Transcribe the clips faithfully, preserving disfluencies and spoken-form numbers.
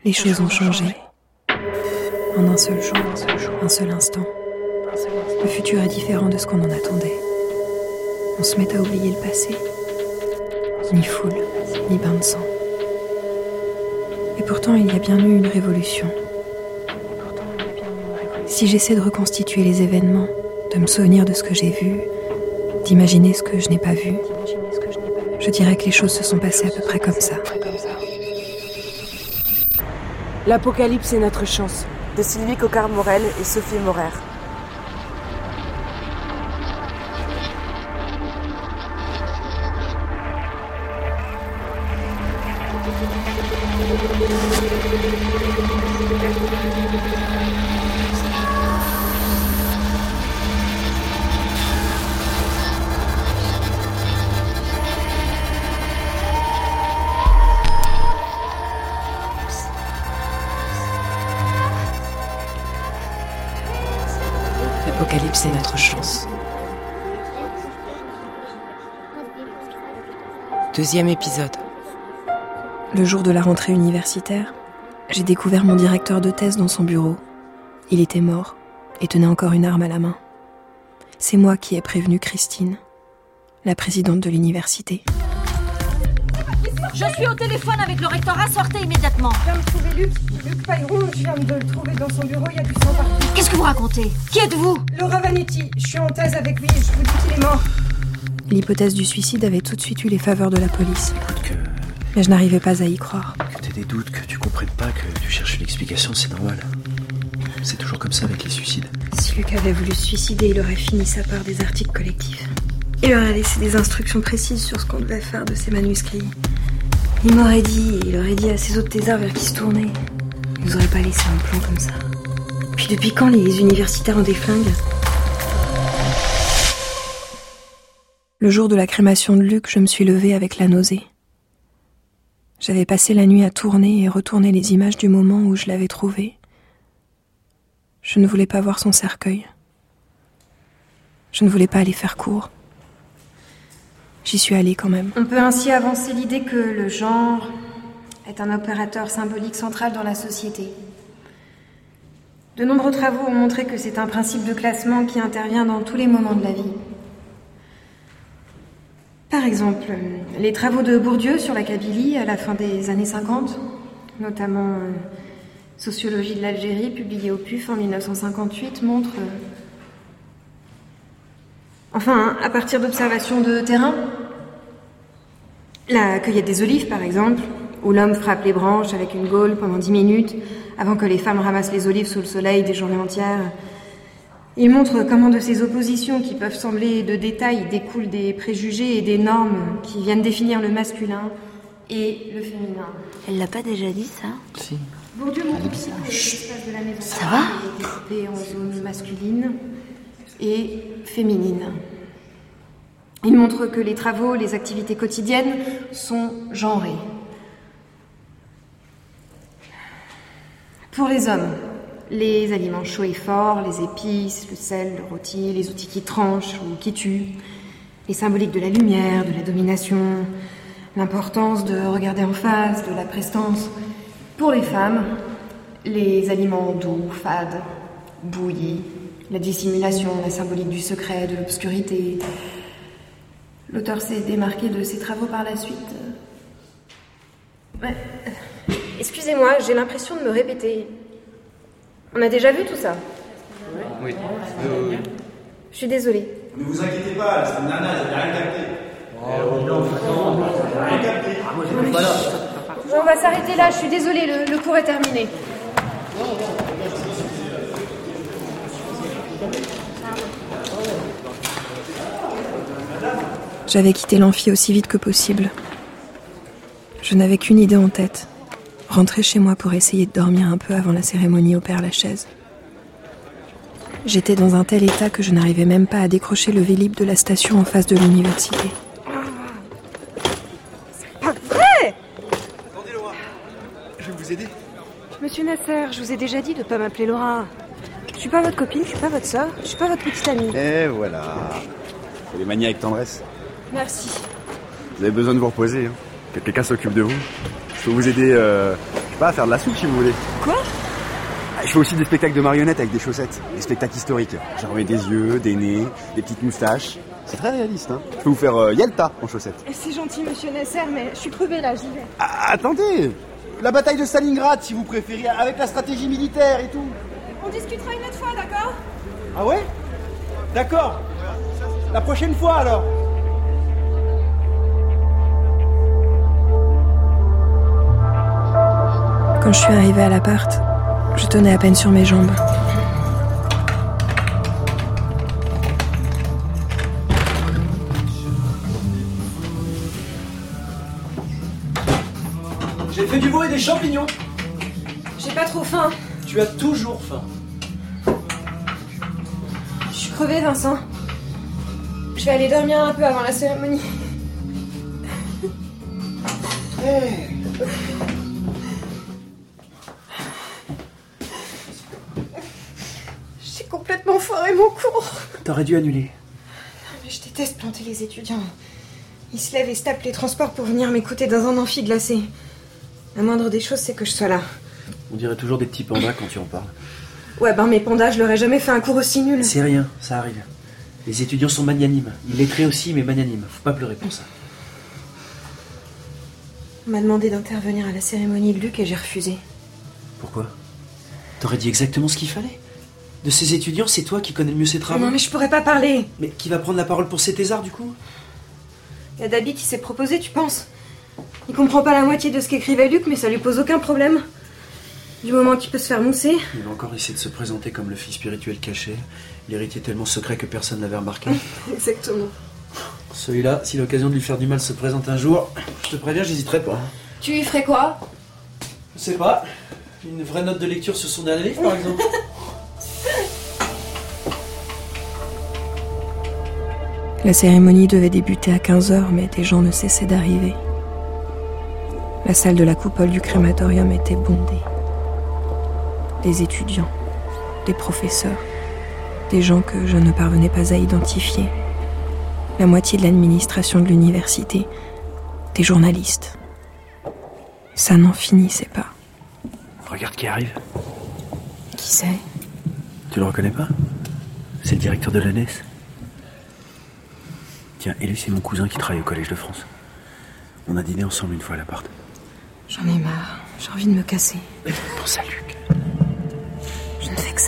Les choses ont changé. En un seul jour, un seul instant. Le futur est différent de ce qu'on en attendait. On se met à oublier le passé. Ni foule, ni bain de sang. Et pourtant, il y a bien eu une révolution. Si j'essaie de reconstituer les événements, de me souvenir de ce que j'ai vu, d'imaginer ce que je n'ai pas vu, je dirais que les choses se sont passées à peu près comme ça. L'apocalypse est notre chance, de Sylvie Coquart-Morel et Sophie Morer. L'apocalypse, c'est notre chance. Deuxième épisode. Le jour de la rentrée universitaire, j'ai découvert mon directeur de thèse dans son bureau. Il était mort et tenait encore une arme à la main. C'est moi qui ai prévenu Christine, la présidente de l'université. Je suis au téléphone avec le rectorat, sortez immédiatement. Je viens de trouver Luc, Luc Payron, je viens de le trouver dans son bureau, il y a du sang partout. Qu'est-ce que vous racontez? Qui êtes-vous? Laura Vanetti, je suis en thèse avec lui, je vous dis qu'il est mort. L'hypothèse du suicide avait tout de suite eu les faveurs de la police. Que... Mais je n'arrivais pas à y croire. Que t'aies des doutes, que tu comprennes pas, que tu cherches une explication, c'est normal. C'est toujours comme ça avec les suicides. Si Luc avait voulu se suicider, il aurait fini sa part des articles collectifs. Il aurait laissé des instructions précises sur ce qu'on devait faire de ses manuscrits. Il m'aurait dit, et il aurait dit à ses autres thésards vers qui se tourner. Il nous aurait pas laissé un plan comme ça. Puis depuis quand les universitaires ont des flingues? Le jour de la crémation de Luc, je me suis levée avec la nausée. J'avais passé la nuit à tourner et retourner les images du moment où je l'avais trouvé. Je ne voulais pas voir son cercueil. Je ne voulais pas aller faire court. J'y suis allée quand même. On peut ainsi avancer l'idée que le genre est un opérateur symbolique central dans la société. De nombreux travaux ont montré que c'est un principe de classement qui intervient dans tous les moments de la vie. Par exemple, les travaux de Bourdieu sur la Kabylie à la fin des années cinquante, notamment euh, Sociologie de l'Algérie, publié au P U F en dix-neuf cent cinquante-huit, montrent... Euh, enfin, à partir d'observations de terrain, la cueillette des olives, par exemple, où l'homme frappe les branches avec une gaule pendant dix minutes, avant que les femmes ramassent les olives sous le soleil des journées entières. Il montre comment de ces oppositions qui peuvent sembler de détails découlent des préjugés et des normes qui viennent définir le masculin et le féminin. Elle l'a pas déjà dit, ça? Si. Bourdieu montre aussi que l'espace de la maison Ça va est découpé en zones masculines et féminines. Il montre que les travaux, les activités quotidiennes sont genrées. Pour les hommes, les aliments chauds et forts, les épices, le sel, le rôti, les outils qui tranchent ou qui tuent, les symboliques de la lumière, de la domination, l'importance de regarder en face, de la prestance. Pour les femmes, les aliments doux, fades, bouillis, la dissimulation, la symbolique du secret, de l'obscurité. L'auteur s'est démarqué de ses travaux par la suite. Ouais. Excusez-moi, j'ai l'impression de me répéter. On a déjà vu tout ça? Oui. Euh, oui. Je suis désolée. Ne vous inquiétez pas, la semaine dernière, j'avais rien capté. Oh, non, non, rien capté. Ah, moi, j'étais pas là. On va s'arrêter là, je suis désolée, le, le cours est terminé. J'avais quitté l'amphi aussi vite que possible. Je n'avais qu'une idée en tête. Rentrer chez moi pour essayer de dormir un peu avant la cérémonie au Père-Lachaise. J'étais dans un tel état que je n'arrivais même pas à décrocher le Vélib de la station en face de l'université. C'est pas vrai! Attendez, Laura. Je vais vous aider. Monsieur Nasser, je vous ai déjà dit de ne pas m'appeler Laura. Je suis pas votre copine, je suis pas votre sœur, je suis pas votre petite amie. Et voilà. Vous les maniez avec tendresse. Merci. Vous avez besoin de vous reposer. Hein. Que quelqu'un s'occupe de vous. Je peux vous aider, euh, je sais pas à faire de la soupe si vous voulez. Quoi? Je fais aussi des spectacles de marionnettes avec des chaussettes. Des spectacles historiques. J'ai remis des yeux, des nez, des petites moustaches. C'est très réaliste, hein. Je peux vous faire euh, Yalta en chaussettes. C'est gentil, monsieur Nasser, mais je suis crevée là, j'y vais. Ah, attendez! La bataille de Stalingrad, si vous préférez, avec la stratégie militaire et tout. On discutera une autre fois, d'accord? Ah ouais? D'accord. La prochaine fois alors. Quand je suis arrivée à l'appart, je tenais à peine sur mes jambes. J'ai fait du veau et des champignons. J'ai pas trop faim. Tu as toujours faim. Je suis crevée, Vincent. Je vais aller dormir un peu avant la cérémonie. Hey. J'ai complètement foiré mon cours. T'aurais dû annuler. Mais je déteste planter les étudiants. Ils se lèvent et se tapent les transports pour venir m'écouter dans un amphi glacé. La moindre des choses, c'est que je sois là. On dirait toujours des petits pandas quand tu en parles. Ouais, ben mes pandas, je leur ai jamais fait un cours aussi nul. C'est rien, ça arrive. Les étudiants sont magnanimes. Ils lettrés aussi, mais magnanimes. Faut pas pleurer pour ça. On m'a demandé d'intervenir à la cérémonie de Luc et j'ai refusé. Pourquoi? T'aurais dit exactement ce qu'il fallait. De ces étudiants, c'est toi qui connais le mieux ces travaux. Non, mais je pourrais pas parler. Mais qui va prendre la parole pour ces thésards, du coup? Il y a Dabi qui s'est proposé, tu penses? Il comprend pas la moitié de ce qu'écrivait Luc, mais ça lui pose aucun problème. Du moment qu'il peut se faire mousser. Il va encore essayer de se présenter comme le fils spirituel caché, l'héritier tellement secret que personne n'avait remarqué. Exactement. Celui-là, si l'occasion de lui faire du mal se présente un jour, je te préviens, j'hésiterai pas. Tu lui ferais quoi? Je sais pas. Une vraie note de lecture sur son dernier livre, par exemple. La cérémonie devait débuter à quinze heures, mais des gens ne cessaient d'arriver. La salle de la coupole du crématorium était bondée. Des étudiants, des professeurs, des gens que je ne parvenais pas à identifier, la moitié de l'administration de l'université, des journalistes. Ça n'en finissait pas. Regarde qui arrive. Qui c'est? Tu le reconnais pas? C'est le directeur de l'E N E S. Tiens, et lui, c'est mon cousin qui travaille au Collège de France. On a dîné ensemble une fois à l'appart. J'en ai marre. J'ai envie de me casser. Pense à Luc. Je ne fais que ça.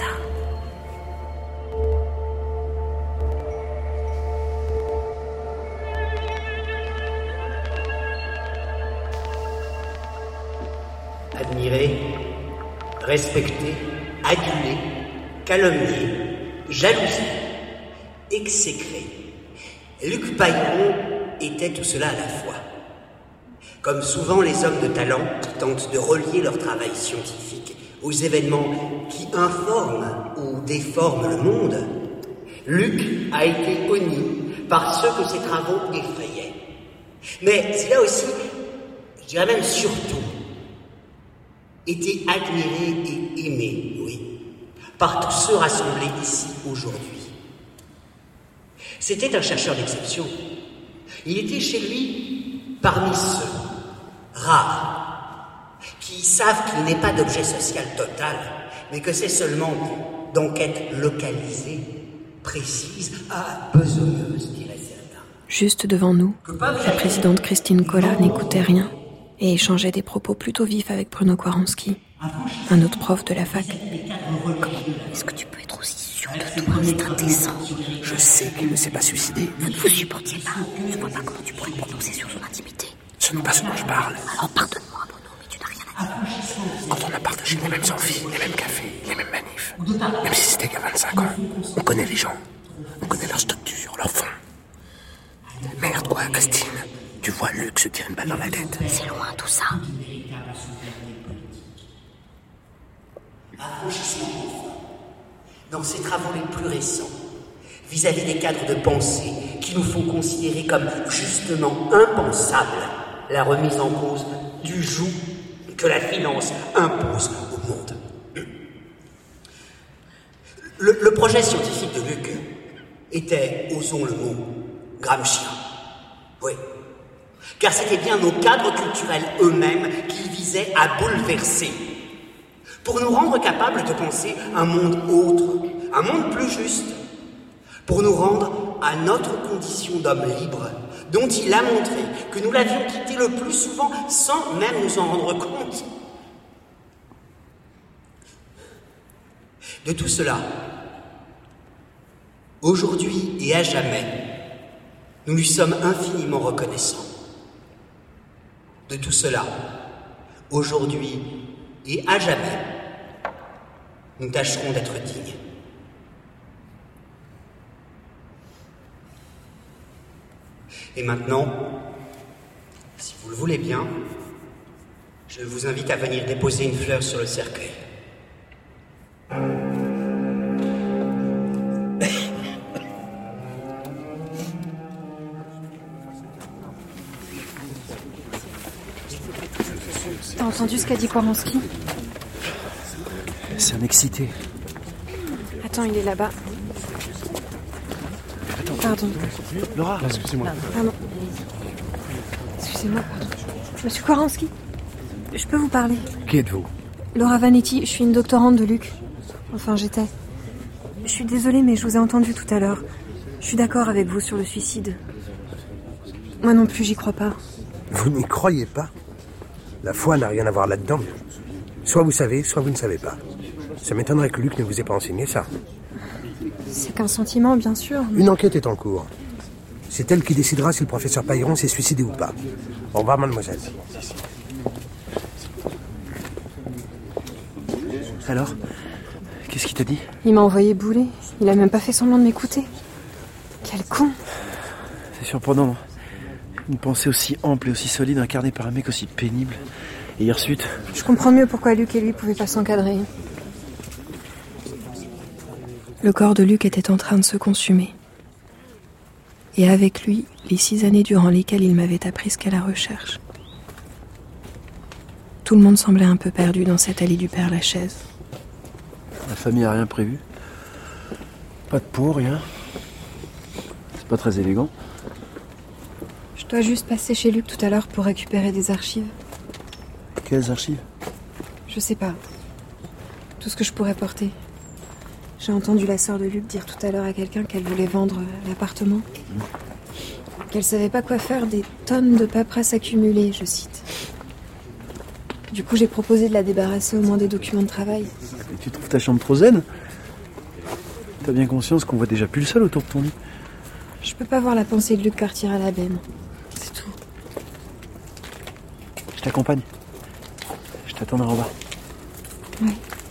Admirer, respecter, aduler, calomnier, jalousie, exécrer. Luc Pailleron était tout cela à la fois. Comme souvent les hommes de talent qui tentent de relier leur travail scientifique aux événements qui informent ou déforment le monde, Luc a été honni par ceux que ses travaux effrayaient. Mais il a aussi, je dirais même surtout, été admiré et aimé, oui, par tous ceux rassemblés ici aujourd'hui. C'était un chercheur d'exception. Il était chez lui parmi ceux, rares, qui savent qu'il n'est pas d'objet social total, mais que c'est seulement d'enquête localisée, précise, ah, besogneuse, dirait certains. Juste devant nous, la présidente Christine Collat n'écoutait rien et échangeait des propos plutôt vifs avec Bruno Kwaronski, un autre prof de la fac. Comment est-ce que tu peux être aussi sûr de toi? C'est indécent. Je sais qu'il ne s'est pas suicidé. Vous ne vous supportiez pas. Je ne vois pas comment tu pourrais te prononcer sur son intimité. Ce n'est pas ce dont je parle. Alors pardonne-moi, Bruno, mais tu n'as rien à dire. Quand on a partagé les mêmes amphis, les mêmes cafés, les mêmes manifs, même si c'était qu'à vingt-cinq ans, on connaît les gens. On connaît leur structure, leur fond. Merde quoi, Christine. Tu vois Luc se tirer une balle dans la tête. C'est loin tout ça. Affranchissement dans ses travaux les plus récents, vis-à-vis des cadres de pensée qui nous font considérer comme justement impensable la remise en cause du joug que la finance impose au monde. Le, le projet scientifique de Luc était, osons le mot, gramscien. Oui. car c'était bien nos cadres culturels eux-mêmes qu'ils visaient à bouleverser, pour nous rendre capables de penser un monde autre, un monde plus juste, pour nous rendre à notre condition d'homme libre, dont il a montré que nous l'avions quitté le plus souvent sans même nous en rendre compte. De tout cela, aujourd'hui et à jamais, nous lui sommes infiniment reconnaissants. De tout cela, aujourd'hui et à jamais, nous tâcherons d'être dignes. Et maintenant, si vous le voulez bien, je vous invite à venir déposer une fleur sur le cercueil. T'as entendu ce qu'a dit Koranski? C'est un excité. Attends, il est là-bas. Pardon. Laura, excusez-moi. Pardon. Excusez-moi, pardon. Monsieur Koranski, je peux vous parler? Qui êtes-vous? Laura Vanetti, je suis une doctorante de Luc. Enfin, j'étais. Je suis désolée, mais je vous ai entendu tout à l'heure. Je suis d'accord avec vous sur le suicide. Moi non plus, j'y crois pas. Vous n'y croyez pas? La foi n'a rien à voir là-dedans. Soit vous savez, soit vous ne savez pas. Ça m'étonnerait que Luc ne vous ait pas enseigné ça. C'est qu'un sentiment, bien sûr. Mais... Une enquête est en cours. C'est elle qui décidera si le professeur Pailleron s'est suicidé ou pas. Au revoir, mademoiselle. Alors, qu'est-ce qu'il t'a dit? Il m'a envoyé bouler. Il a même pas fait semblant de m'écouter. Quel con. C'est surprenant. Une pensée aussi ample et aussi solide incarnée par un mec aussi pénible. Et hier suite... Je comprends mieux pourquoi Luc et lui pouvaient pas s'encadrer. Le corps de Luc était en train de se consumer. Et avec lui, les six années durant lesquelles il m'avait appris ce qu'est la recherche. Tout le monde semblait un peu perdu dans cette allée du Père-Lachaise. La famille a rien prévu. Pas de pot, rien. C'est pas très élégant. Je dois juste passer chez Luc tout à l'heure pour récupérer des archives. Quelles archives? Je sais pas. Tout ce que je pourrais porter. J'ai entendu la sœur de Luc dire tout à l'heure à quelqu'un qu'elle voulait vendre l'appartement. Mmh. Qu'elle savait pas quoi faire des tonnes de paperasse accumulées, je cite. Du coup, j'ai proposé de la débarrasser au moins des documents de travail. Et tu trouves ta chambre trop zen? T'as bien conscience qu'on voit déjà plus le sol autour de ton lit? Je peux pas voir la pensée de Luc partir à la benne. C'est tout. Je t'accompagne. Je t'attendrai en bas. Oui.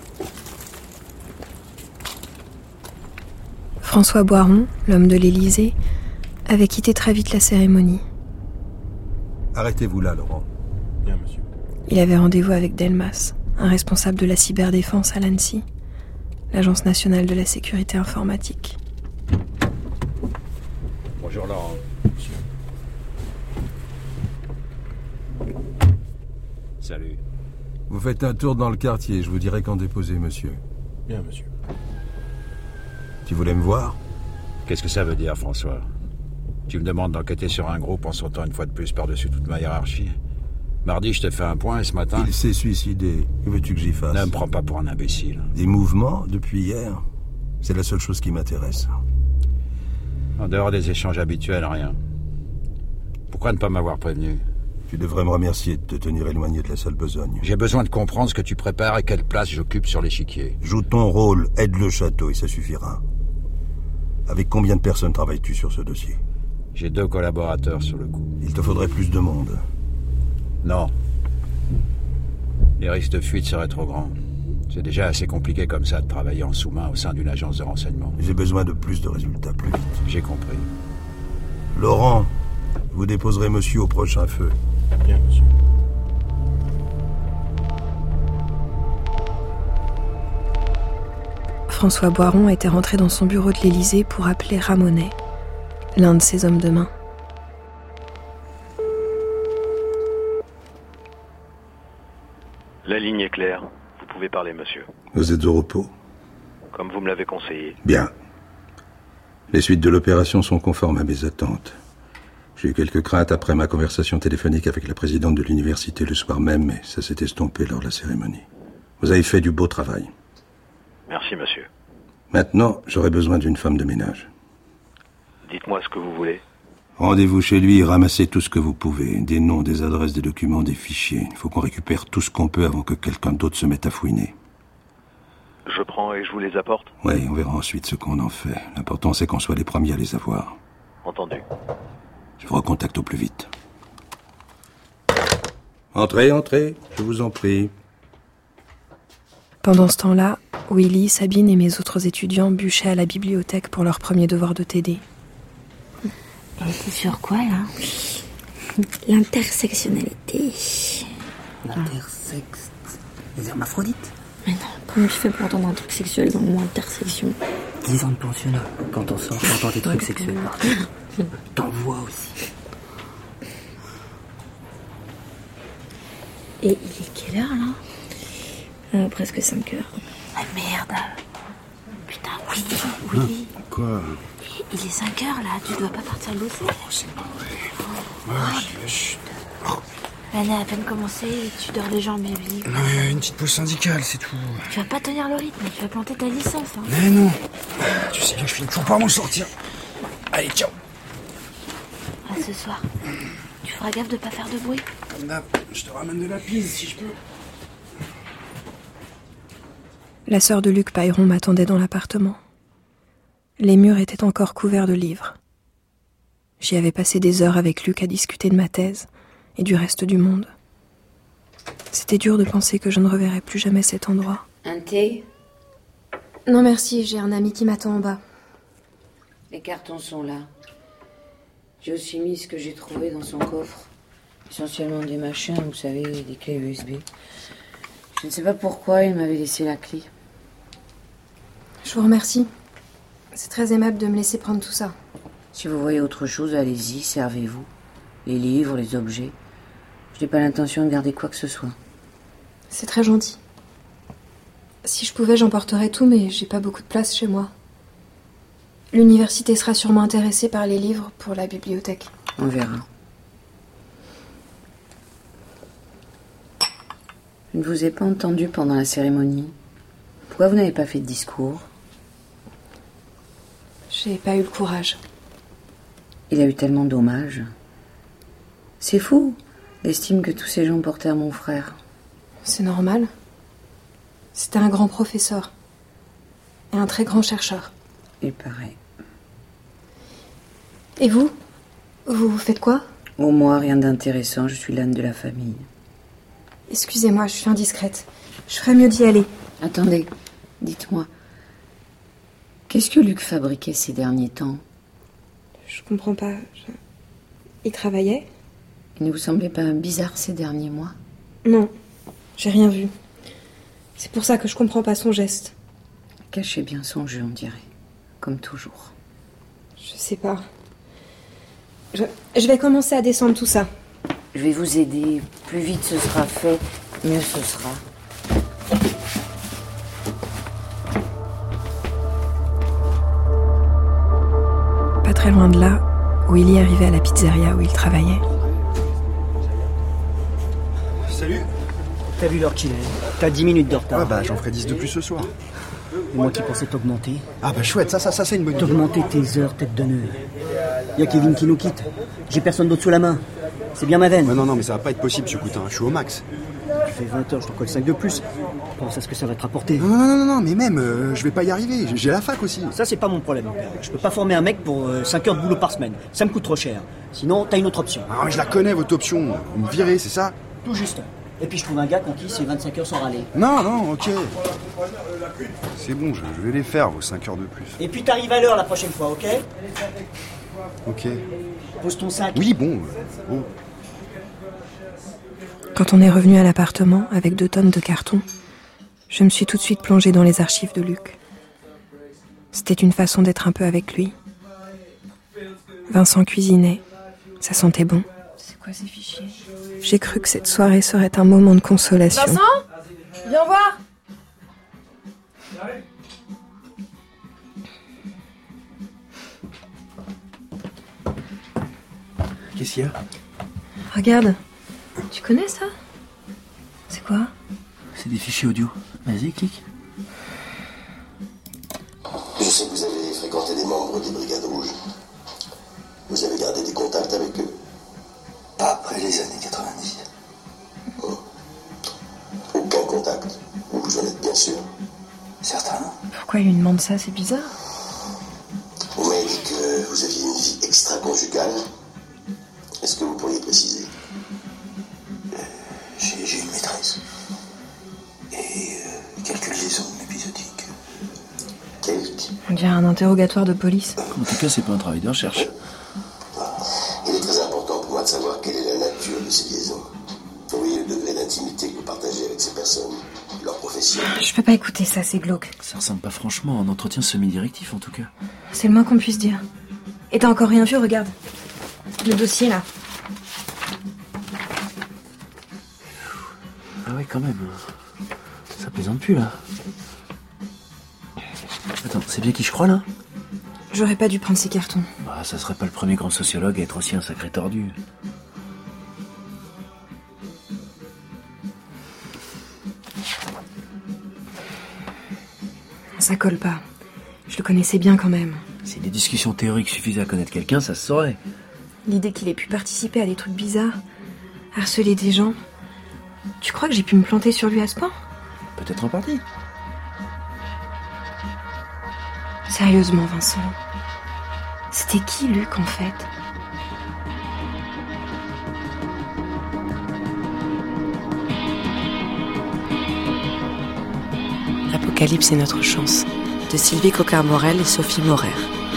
François Boiron, l'homme de l'Élysée, avait quitté très vite la cérémonie. Arrêtez-vous là, Laurent. Bien, monsieur. Il avait rendez-vous avec Delmas, un responsable de la cyberdéfense à l'ANSSI, l'Agence nationale de la sécurité informatique. Bonjour, Laurent. Monsieur. Salut. Vous faites un tour dans le quartier, je vous dirai quand déposer, monsieur. Bien, monsieur. Tu voulais me voir? Qu'est-ce que ça veut dire, François? Tu me demandes d'enquêter sur un groupe en sautant une fois de plus par-dessus toute ma hiérarchie. Mardi, je te fais un point et ce matin... Il s'est suicidé. Que veux-tu que j'y fasse? Ne me prends pas pour un imbécile. Des mouvements depuis hier? C'est la seule chose qui m'intéresse. En dehors des échanges habituels, rien. Pourquoi ne pas m'avoir prévenu? Tu devrais me remercier de te tenir éloigné de la salle besogne. J'ai besoin de comprendre ce que tu prépares et quelle place j'occupe sur l'échiquier. Joue ton rôle, aide le château et ça suffira. Avec combien de personnes travailles-tu sur ce dossier? J'ai deux collaborateurs sur le coup. Il te faudrait plus de monde. Non. Les risques de fuite seraient trop grands. C'est déjà assez compliqué comme ça de travailler en sous-main au sein d'une agence de renseignement. J'ai besoin de plus de résultats, plus vite. J'ai compris. Laurent, vous déposerez monsieur au prochain feu. Bien, monsieur. François Boiron était rentré dans son bureau de l'Élysée pour appeler Ramonet, l'un de ses hommes de main. La ligne est claire. Vous pouvez parler, monsieur. Vous êtes au repos? Comme vous me l'avez conseillé. Bien. Les suites de l'opération sont conformes à mes attentes. J'ai eu quelques craintes après ma conversation téléphonique avec la présidente de l'université le soir même, mais ça s'est estompé lors de la cérémonie. Vous avez fait du beau travail. Merci, monsieur. Maintenant, j'aurai besoin d'une femme de ménage. Dites-moi ce que vous voulez. Rendez-vous chez lui et ramassez tout ce que vous pouvez. Des noms, des adresses, des documents, des fichiers. Il faut qu'on récupère tout ce qu'on peut avant que quelqu'un d'autre se mette à fouiner. Je prends et je vous les apporte? Oui, on verra ensuite ce qu'on en fait. L'important, c'est qu'on soit les premiers à les avoir. Entendu. Je vous recontacte au plus vite. Entrez, entrez, je vous en prie. Pendant ce temps-là, Willy, Sabine et mes autres étudiants bûchaient à la bibliothèque pour leur premier devoir de T D. Elle était sur quoi, là? L'intersectionnalité. L'intersex... Les hermaphrodites? Mais non, comment tu fais pour entendre un truc sexuel dans le mot intersection? dix ans de pensionnat. Quand on sort, t'entends des trucs sexuels partout. T'en vois aussi. Et il est quelle heure, là? euh, Presque cinq heures. Ah merde. Putain, oui, oui. Quoi? Il est cinq heures, là. Tu dois pas partir bosser. Oh, c'est pas vrai. Oh, oh, chut. L'année a à peine commencé et tu dors déjà en bibi. Non, une petite pause syndicale, c'est tout. Tu vas pas tenir le rythme, tu vas planter ta licence. Hein. Mais non. Tu sais bien que je finis toujours par m'en sortir. Allez, ciao. À ce soir. Tu feras gaffe de pas faire de bruit. Comme d'hab, je te ramène de la pise si je peux. La sœur de Luc Pailleron m'attendait dans l'appartement. Les murs étaient encore couverts de livres. J'y avais passé des heures avec Luc à discuter de ma thèse et du reste du monde. C'était dur de penser que je ne reverrais plus jamais cet endroit. Un thé? Non merci, j'ai un ami qui m'attend en bas. Les cartons sont là. J'ai aussi mis ce que j'ai trouvé dans son coffre. Essentiellement des machins, vous savez, des clés U S B. Je ne sais pas pourquoi il m'avait laissé la clé. Je vous remercie. C'est très aimable de me laisser prendre tout ça. Si vous voyez autre chose, allez-y, servez-vous. Les livres, les objets. Je n'ai pas l'intention de garder quoi que ce soit. C'est très gentil. Si je pouvais, j'emporterais tout, mais j'ai pas beaucoup de place chez moi. L'université sera sûrement intéressée par les livres pour la bibliothèque. On verra. Je ne vous ai pas entendu pendant la cérémonie. Pourquoi vous n'avez pas fait de discours? J'ai pas eu le courage. Il a eu tellement d'hommages. C'est fou, l'estime que tous ces gens portaient à mon frère. C'est normal. C'était un grand professeur. Et un très grand chercheur. Il paraît. Et vous? Vous faites quoi? Oh, moi, rien d'intéressant, je suis l'âne de la famille. Excusez-moi, je suis indiscrète. Je ferais mieux d'y aller. Attendez, dites-moi. Qu'est-ce que Luc fabriquait ces derniers temps? Je comprends pas. Je... Il travaillait? Il ne vous semblait pas bizarre ces derniers mois? Non, j'ai rien vu. C'est pour ça que je comprends pas son geste. Cachez bien son jeu, on dirait. Comme toujours. Je sais pas. Je, je vais commencer à descendre tout ça. Je vais vous aider. Plus vite ce sera fait, mieux ce sera. Pas très loin de là, Willy arrivait à la pizzeria où il travaillait. Salut. T'as vu l'heure qu'il est? T'as dix minutes de retard. Ah bah j'en ferai dix de plus ce soir. Et moi qui pensais t'augmenter. Ah bah chouette, ça, ça, ça c'est une bonne idée. T'augmenter tes heures, tête de nœud. Y'a Kevin qui nous quitte. J'ai personne d'autre sous la main. C'est bien ma veine. Ouais, non, non, mais ça va pas être possible, ce coutin. Je suis au max. Tu fais vingt heures, je t'en colle cinq de plus. Pense à ce que ça va te rapporter. Non, non, non, non, mais même, euh, je vais pas y arriver. J'ai la fac aussi. Ça, c'est pas mon problème, mon père. Je peux pas former un mec pour euh, cinq heures de boulot par semaine. Ça me coûte trop cher. Sinon, t'as une autre option. Ah, mais je la connais, votre option. Vous me virez, c'est ça? Tout juste. Et puis je trouve un gars conquis c'est vingt-cinq heures sans râler. Non, non, ok. C'est bon, je, je vais les faire, vos cinq heures de plus. Et puis t'arrives à l'heure la prochaine fois, ok? Ok. Pose ton sac. Oui, bon. bon. Quand on est revenu à l'appartement avec deux tonnes de cartons, je me suis tout de suite plongée dans les archives de Luc. C'était une façon d'être un peu avec lui. Vincent cuisinait, ça sentait bon. C'est quoi ces fichiers? J'ai cru que cette soirée serait un moment de consolation. Vincent? Viens voir! Qu'est-ce qu'il y a? Regarde. Tu connais ça? C'est quoi? C'est des fichiers audio. Vas-y, clique. Je sais que vous avez fréquenté des membres des Brigades Rouges. Vous avez gardé des contacts avec eux? Pas après les années quatre-vingt-dix. Oh. Aucun contact? Vous en êtes bien sûr? Certain. Pourquoi il lui demande ça? C'est bizarre. Vous m'avez dit que vous aviez une vie extra-conjugale. Est-ce que vous pourriez préciser? euh, j'ai, j'ai une maîtresse. Et euh, quelques liaisons épisodiques. Quelques? On dirait un interrogatoire de police. En tout cas, c'est pas un travail de recherche. Il est très important pour moi de savoir quelle est la nature de ces liaisons. Vous voyez le degré d'intimité que vous partagez avec ces personnes, leur profession. Je peux pas écouter ça, c'est glauque. Ça ressemble pas franchement à un entretien semi-directif, en tout cas. C'est le moins qu'on puisse dire. Et t'as encore rien vu, regarde. Le dossier, là. Ah ouais, quand même. Ça plaisante plus, là. Attends, c'est bien qui je crois, là? J'aurais pas dû prendre ces cartons. Bah, ça serait pas le premier grand sociologue à être aussi un sacré tordu. Ça colle pas. Je le connaissais bien quand même. Si les discussions théoriques suffisaient à connaître quelqu'un, ça se saurait. L'idée qu'il ait pu participer à des trucs bizarres, harceler des gens... Tu crois que j'ai pu me planter sur lui à ce point? Peut-être en partie. Sérieusement, Vincent. C'était qui, Luc, en fait? Apocalypse est notre chance, de Sylvie Coquart-Morel et Sophie Morer.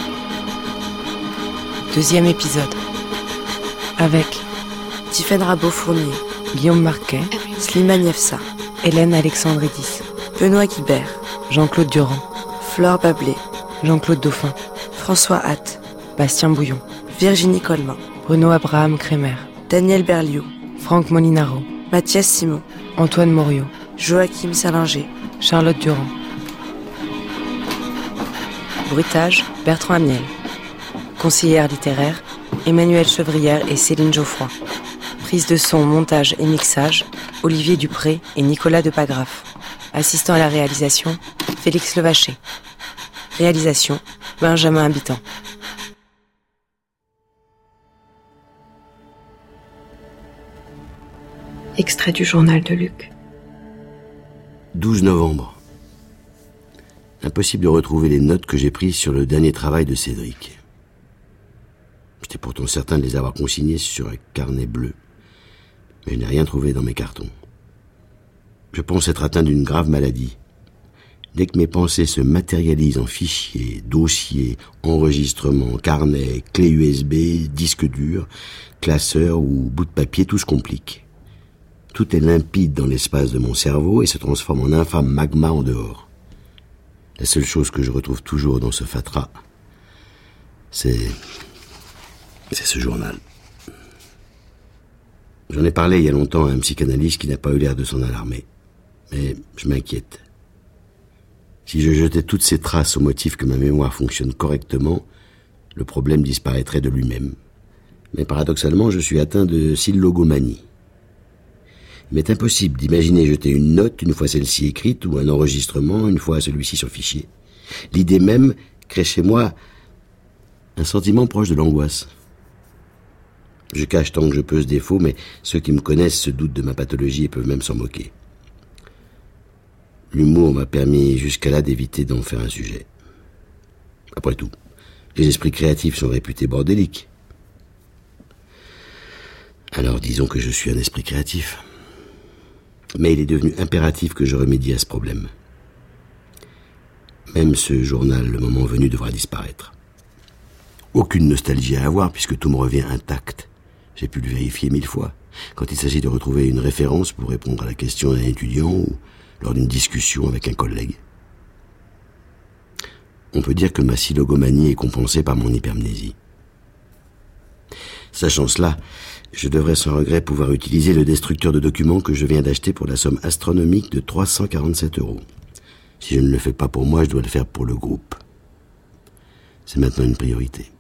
Deuxième épisode. Avec Tiffaine Rabot-Fournier, Guillaume Marquet, Slimane Yefsa, Hélène Alexandridis, Benoît Guibert, Jean-Claude Durand, Flore Bablé, Jean-Claude Dauphin, François Hatt, Bastien Bouillon, Virginie Colman, Bruno Abraham Kremer, Daniel Berliot, Franck Molinaro, Mathias Simon, Antoine Morio, Joachim Salinger, Charlotte Durand. Bruitage, Bertrand Amiel. Conseillère littéraire, Emmanuelle Chevrière et Céline Geoffroy. Prise de son, montage et mixage, Olivier Dupré et Nicolas Depagraf. Assistant à la réalisation, Félix Levaché. Réalisation, Benjamin Habitant. Extrait du journal de Luc. douze novembre. Impossible de retrouver les notes que j'ai prises sur le dernier travail de Cédric. J'étais pourtant certain de les avoir consignées sur un carnet bleu. Mais je n'ai rien trouvé dans mes cartons. Je pense être atteint d'une grave maladie. Dès que mes pensées se matérialisent en fichiers, dossiers, enregistrements, carnets, clés U S B, disques durs, classeurs ou bouts de papier, tout se complique. Tout est limpide dans l'espace de mon cerveau et se transforme en infâme magma en dehors. La seule chose que je retrouve toujours dans ce fatras, c'est... c'est ce journal. J'en ai parlé il y a longtemps à un psychanalyste qui n'a pas eu l'air de s'en alarmer. Mais je m'inquiète. Si je jetais toutes ces traces au motif que ma mémoire fonctionne correctement, le problème disparaîtrait de lui-même. Mais paradoxalement, je suis atteint de syllogomanie. Il m'est impossible d'imaginer jeter une note une fois celle-ci écrite ou un enregistrement une fois celui-ci sur fichier. L'idée même crée chez moi un sentiment proche de l'angoisse. Je cache tant que je peux ce défaut, mais ceux qui me connaissent se doutent de ma pathologie et peuvent même s'en moquer. L'humour m'a permis jusqu'à là d'éviter d'en faire un sujet. Après tout, les esprits créatifs sont réputés bordéliques. Alors disons que je suis un esprit créatif. Mais il est devenu impératif que je remédie à ce problème. Même ce journal, le moment venu, devra disparaître. Aucune nostalgie à avoir puisque tout me revient intact. J'ai pu le vérifier mille fois. Quand il s'agit de retrouver une référence pour répondre à la question d'un étudiant ou lors d'une discussion avec un collègue. On peut dire que ma syllogomanie est compensée par mon hypermnésie. Sachant cela, je devrais sans regret pouvoir utiliser le destructeur de documents que je viens d'acheter pour la somme astronomique de trois cent quarante-sept euros. Si je ne le fais pas pour moi, je dois le faire pour le groupe. C'est maintenant une priorité.